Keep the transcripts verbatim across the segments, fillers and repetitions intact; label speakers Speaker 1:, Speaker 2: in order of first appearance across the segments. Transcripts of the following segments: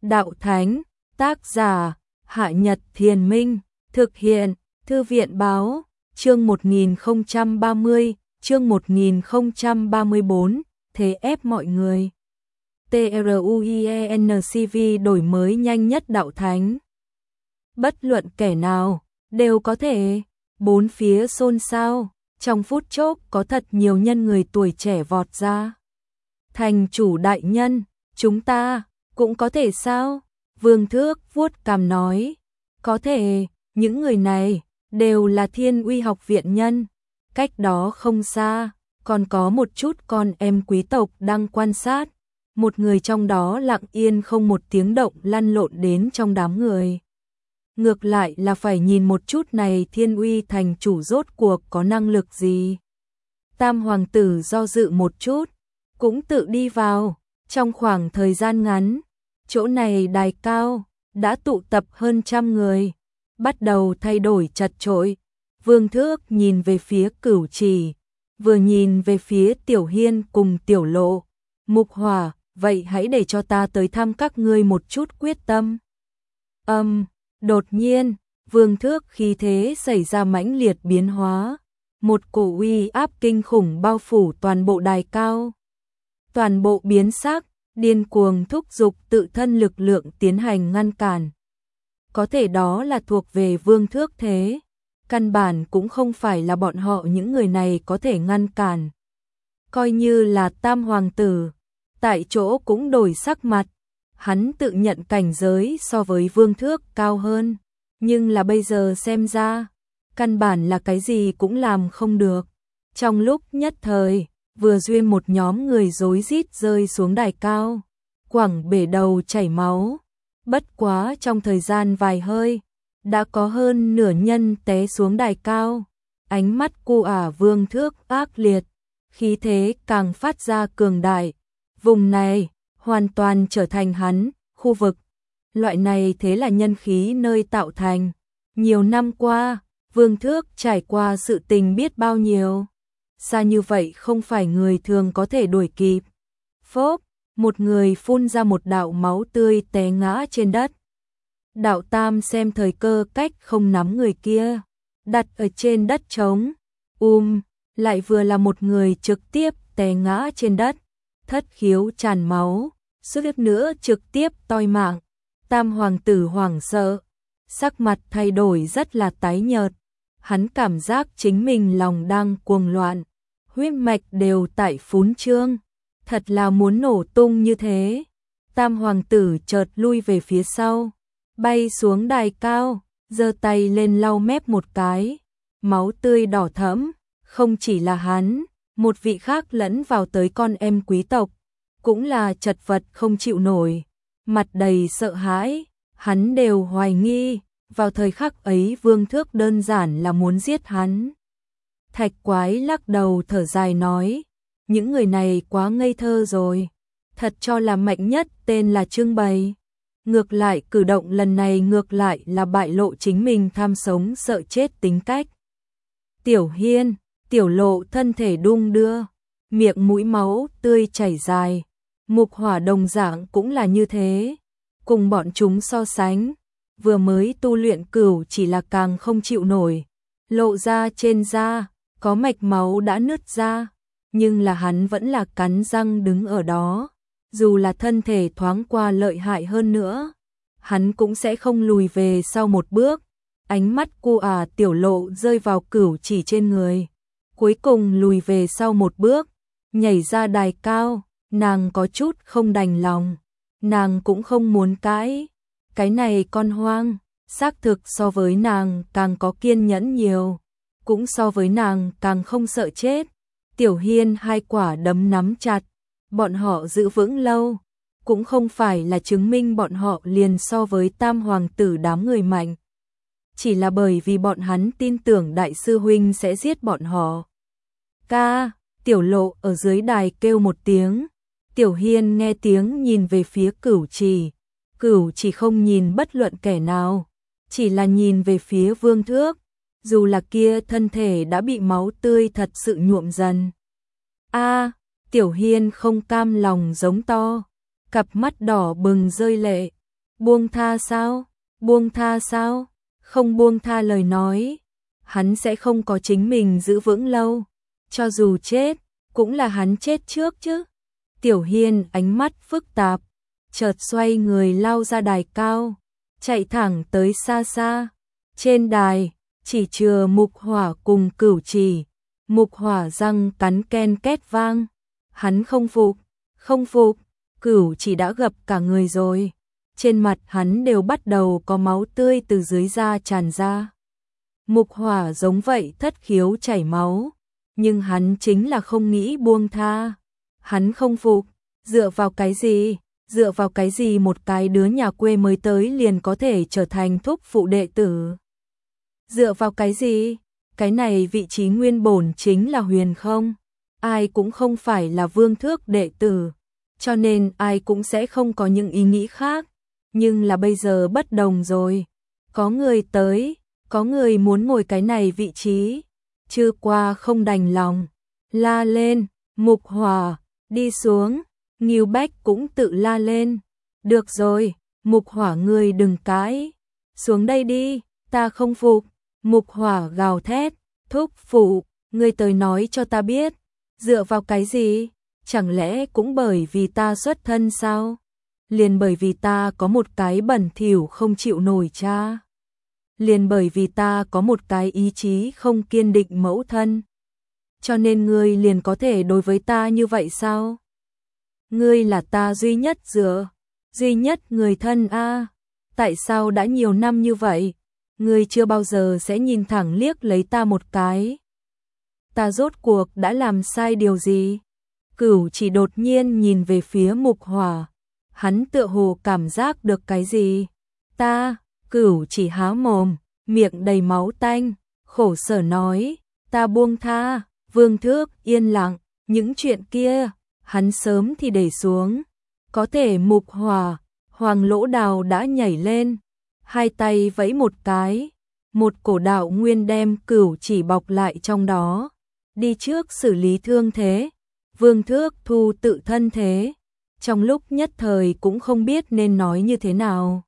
Speaker 1: Đạo Thánh, tác giả, Hạ Nhật Thiền Minh, thực hiện, Thư viện Báo, chương một nghìn không trăm ba mươi, chương một nghìn không trăm ba mươi bốn, thế ép mọi người. TRUIENCV đổi mới nhanh nhất Đạo Thánh. Bất luận kẻ nào, đều có thể, bốn phía xôn xao, trong phút chốc có thật nhiều nhân người tuổi trẻ vọt ra. Thành chủ đại nhân, chúng ta, cũng có thể sao? Vương Thước vuốt cằm nói, có thể, những người này, đều là Thiên Uy học viện nhân. Cách đó không xa, còn có một chút con em quý tộc đang quan sát. Một người trong đó lặng yên không một tiếng động lăn lộn đến trong đám người. Ngược lại là phải nhìn một chút này Thiên Uy thành chủ rốt cuộc có năng lực gì. Tam hoàng tử do dự một chút, cũng tự đi vào. Trong khoảng thời gian ngắn, chỗ này đài cao, đã tụ tập hơn trăm người, bắt đầu thay đổi chật chội. Vương Thước nhìn về phía Cửu Trì, vừa nhìn về phía Tiểu Hiên cùng Tiểu Lộ. Mục Hỏa, vậy hãy để cho ta tới thăm các ngươi một chút quyết tâm. Âm, um, đột nhiên, Vương Thước khí thế xảy ra mãnh liệt biến hóa, một cổ uy áp kinh khủng bao phủ toàn bộ đài cao. Toàn bộ biến sắc, điên cuồng thúc giục tự thân lực lượng tiến hành ngăn cản. Có thể đó là thuộc về Vương Thước thế, căn bản cũng không phải là bọn họ những người này có thể ngăn cản. Coi như là Tam hoàng tử, tại chỗ cũng đổi sắc mặt, hắn tự nhận cảnh giới so với Vương Thước cao hơn, nhưng là bây giờ xem ra, căn bản là cái gì cũng làm không được. Trong lúc nhất thời, vừa duyên một nhóm người rối rít rơi xuống đài cao, quẳng bể đầu chảy máu. Bất quá trong thời gian vài hơi, đã có hơn nửa nhân té xuống đài cao. Ánh mắt cu ả Vương Thước ác liệt, khí thế càng phát ra cường đại. Vùng này hoàn toàn trở thành hắn, khu vực. Loại này thế là nhân khí nơi tạo thành. Nhiều năm qua, Vương Thước trải qua sự tình biết bao nhiêu. Xa như vậy không phải người thường có thể đuổi kịp. Phốc, một người phun ra một đạo máu tươi té ngã trên đất. Đạo Tam xem thời cơ cách không nắm người kia, đặt ở trên đất trống. Um, lại vừa là một người trực tiếp té ngã trên đất, thất khiếu tràn máu, suýt nữa trực tiếp toi mạng. Tam hoàng tử hoảng sợ, sắc mặt thay đổi rất là tái nhợt. Hắn cảm giác chính mình lòng đang cuồng loạn, huyết mạch đều tại phún trương, thật là muốn nổ tung như thế. Tam hoàng tử chợt lui về phía sau, bay xuống đài cao, giơ tay lên lau mép một cái, máu tươi đỏ thẫm. Không chỉ là hắn, một vị khác lẫn vào tới con em quý tộc, cũng là chật vật không chịu nổi, mặt đầy sợ hãi. Hắn đều hoài nghi, vào thời khắc ấy Vương Thước đơn giản là muốn giết hắn. Thạch Quái lắc đầu thở dài nói, những người này quá ngây thơ rồi, thật cho là mạnh nhất tên là trưng bày. Ngược lại cử động lần này ngược lại là bại lộ chính mình tham sống sợ chết tính cách. Tiểu Hiên, Tiểu Lộ thân thể đung đưa, miệng mũi máu tươi chảy dài. Mục Hỏa đồng dạng cũng là như thế. Cùng bọn chúng so sánh, vừa mới tu luyện Cửu chỉ là càng không chịu nổi. Lộ ra trên da, có mạch máu đã nứt ra, nhưng là hắn vẫn là cắn răng đứng ở đó. Dù là thân thể thoáng qua lợi hại hơn nữa, hắn cũng sẽ không lùi về sau một bước. Ánh mắt cu ả Tiểu Lộ rơi vào Cửu chỉ trên người, cuối cùng lùi về sau một bước, nhảy ra đài cao. Nàng có chút không đành lòng, nàng cũng không muốn cãi. Cái này con hoang, xác thực so với nàng càng có kiên nhẫn nhiều, cũng so với nàng càng không sợ chết. Tiểu Hiên hai quả đấm nắm chặt, bọn họ giữ vững lâu, cũng không phải là chứng minh bọn họ liền so với Tam hoàng tử đám người mạnh. Chỉ là bởi vì bọn hắn tin tưởng đại sư huynh sẽ giết bọn họ. Ca, Tiểu Lộ ở dưới đài kêu một tiếng. Tiểu Hiên nghe tiếng nhìn về phía Cửu Trì. Cửu chỉ không nhìn bất luận kẻ nào, chỉ là nhìn về phía Vương Thước, dù là kia thân thể đã bị máu tươi thật sự nhuộm dần. A, Tiểu Hiên không cam lòng giống to, cặp mắt đỏ bừng rơi lệ, Buông tha sao? Buông tha sao? Không buông tha lời nói, hắn sẽ không có chính mình giữ vững lâu. Cho dù chết, cũng là hắn chết trước chứ. Tiểu Hiên ánh mắt phức tạp, chợt xoay người lao ra đài cao, chạy thẳng tới xa xa. Trên đài, chỉ chừa Mục Hỏa cùng Cửu Chỉ. Mục Hỏa răng cắn ken két vang. Hắn không phục, không phục, Cửu Chỉ đã gập cả người rồi. Trên mặt hắn đều bắt đầu có máu tươi từ dưới da tràn ra. Mục Hỏa giống vậy thất khiếu chảy máu, nhưng hắn chính là không nghĩ buông tha. Hắn không phục, dựa vào cái gì, dựa vào cái gì một cái đứa nhà quê mới tới liền có thể trở thành thúc phụ đệ tử. Dựa vào cái gì, cái này vị trí nguyên bổn chính là Huyền không, ai cũng không phải là Vương Thước đệ tử, cho nên ai cũng sẽ không có những ý nghĩ khác. Nhưng là bây giờ bất đồng rồi, có người tới, có người muốn ngồi cái này vị trí, Chư Qua không đành lòng, la lên, Mục Hỏa, đi xuống. Ngưu Bách cũng tự la lên, được rồi, Mục Hỏa ngươi đừng cãi, xuống đây đi, ta không phục. Mục Hỏa gào thét, thúc phụ, ngươi tới nói cho ta biết, dựa vào cái gì, chẳng lẽ cũng bởi vì ta xuất thân sao? Liền bởi vì ta có một cái bẩn thỉu không chịu nổi cha. Liền bởi vì ta có một cái ý chí không kiên định mẫu thân. Cho nên ngươi liền có thể đối với ta như vậy sao? Ngươi là ta duy nhất dựa, duy nhất người thân a. Tại sao đã nhiều năm như vậy, ngươi chưa bao giờ sẽ nhìn thẳng liếc lấy ta một cái? Ta rốt cuộc đã làm sai điều gì? Cửu Chỉ đột nhiên nhìn về phía Mục Hỏa. Hắn tựa hồ cảm giác được cái gì. Ta, Cửu Chỉ há mồm, miệng đầy máu tanh, khổ sở nói, ta buông tha. Vương Thước yên lặng, những chuyện kia, hắn sớm thì để xuống. Có thể Mục Hỏa, Hoàng Lỗ Đào đã nhảy lên, hai tay vẫy một cái, một cổ đạo nguyên đem Cửu Chỉ bọc lại trong đó, đi trước xử lý thương thế. Vương Thước thu tự thân thế, trong lúc nhất thời cũng không biết nên nói như thế nào.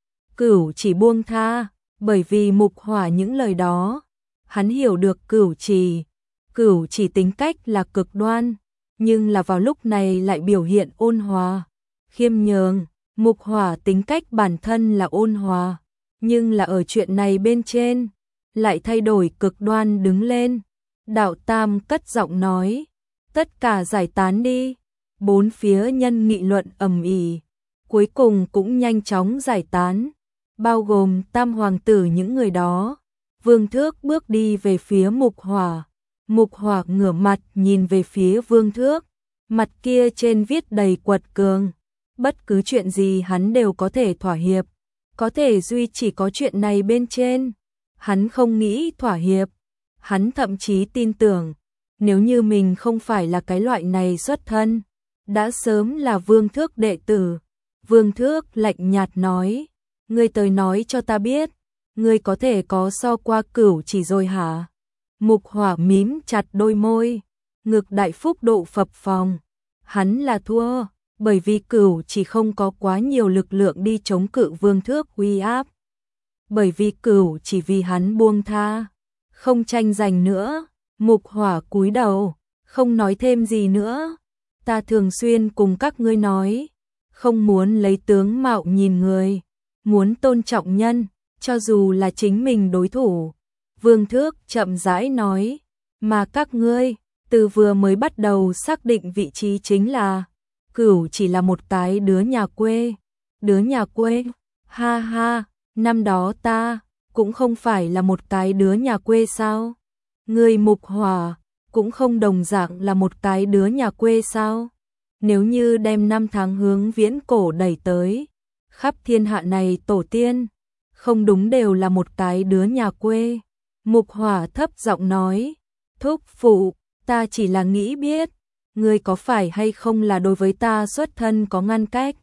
Speaker 1: Cửu Chỉ buông tha, bởi vì Mục Hỏa những lời đó, hắn hiểu được Cửu Chỉ. Cửu Chỉ tính cách là cực đoan, nhưng là vào lúc này lại biểu hiện ôn hòa, khiêm nhường. Mục Hỏa tính cách bản thân là ôn hòa, nhưng là ở chuyện này bên trên, lại thay đổi cực đoan đứng lên. Đạo Tam cất giọng nói, tất cả giải tán đi. Bốn phía nhân nghị luận ầm ĩ, cuối cùng cũng nhanh chóng giải tán, bao gồm Tam hoàng tử những người đó. Vương Thước bước đi về phía Mục Hỏa. Mục Hỏa ngửa mặt nhìn về phía Vương Thước, mặt kia trên viết đầy quật cường. Bất cứ chuyện gì hắn đều có thể thỏa hiệp, có thể duy chỉ có chuyện này bên trên, hắn không nghĩ thỏa hiệp. Hắn thậm chí tin tưởng, nếu như mình không phải là cái loại này xuất thân, đã sớm là Vương Thước đệ tử. Vương Thước lạnh nhạt nói, ngươi tới nói cho ta biết, ngươi có thể có so qua Cửu Chỉ rồi hả? Mục Hỏa mím chặt đôi môi, ngực đại phúc độ phập phồng. Hắn là thua, bởi vì Cửu Chỉ không có quá nhiều lực lượng đi chống cự Vương Thước uy áp. Bởi vì Cửu Chỉ vì hắn buông tha, không tranh giành nữa. Mục Hỏa cúi đầu, không nói thêm gì nữa. Ta thường xuyên cùng các ngươi nói, không muốn lấy tướng mạo nhìn người, muốn tôn trọng nhân, cho dù là chính mình đối thủ. Vương Thước chậm rãi nói, mà các ngươi, từ vừa mới bắt đầu xác định vị trí chính là, Cửu chỉ là một cái đứa nhà quê. Đứa nhà quê, ha ha, năm đó ta, cũng không phải là một cái đứa nhà quê sao? Người Mục Hỏa, cũng không đồng dạng là một cái đứa nhà quê sao? Nếu như đem năm tháng hướng viễn cổ đẩy tới, khắp thiên hạ này tổ tiên, không đúng đều là một cái đứa nhà quê. Mục Hỏa thấp giọng nói, thúc phụ, ta chỉ là nghĩ biết, ngươi có phải hay không là đối với ta xuất thân có ngăn cách.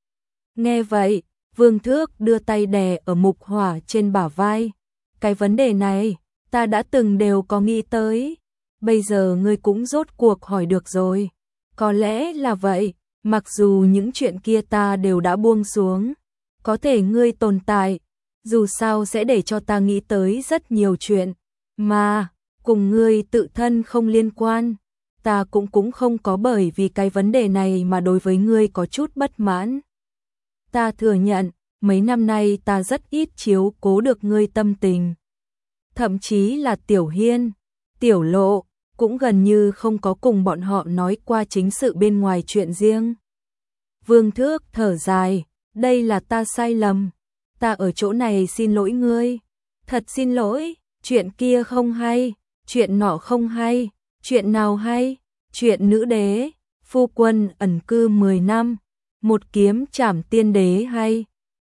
Speaker 1: Nghe vậy, Vương Thước đưa tay đè ở Mục Hỏa trên bả vai. Cái vấn đề này, ta đã từng đều có nghĩ tới, bây giờ ngươi cũng rốt cuộc hỏi được rồi. Có lẽ là vậy, mặc dù những chuyện kia ta đều đã buông xuống, có thể ngươi tồn tại, dù sao sẽ để cho ta nghĩ tới rất nhiều chuyện, mà cùng ngươi tự thân không liên quan. Ta cũng cũng không có bởi vì cái vấn đề này mà đối với ngươi có chút bất mãn. Ta thừa nhận, mấy năm nay ta rất ít chiếu cố được ngươi tâm tình. Thậm chí là Tiểu Hiên, Tiểu Lộ, cũng gần như không có cùng bọn họ nói qua chính sự bên ngoài chuyện riêng. Vương Thước thở dài, đây là ta sai lầm. Ta ở chỗ này xin lỗi ngươi. Thật xin lỗi, chuyện kia không hay, chuyện nọ không hay, chuyện nào hay, chuyện nữ đế, phu quân ẩn cư mười năm, một kiếm trảm tiên đế hay.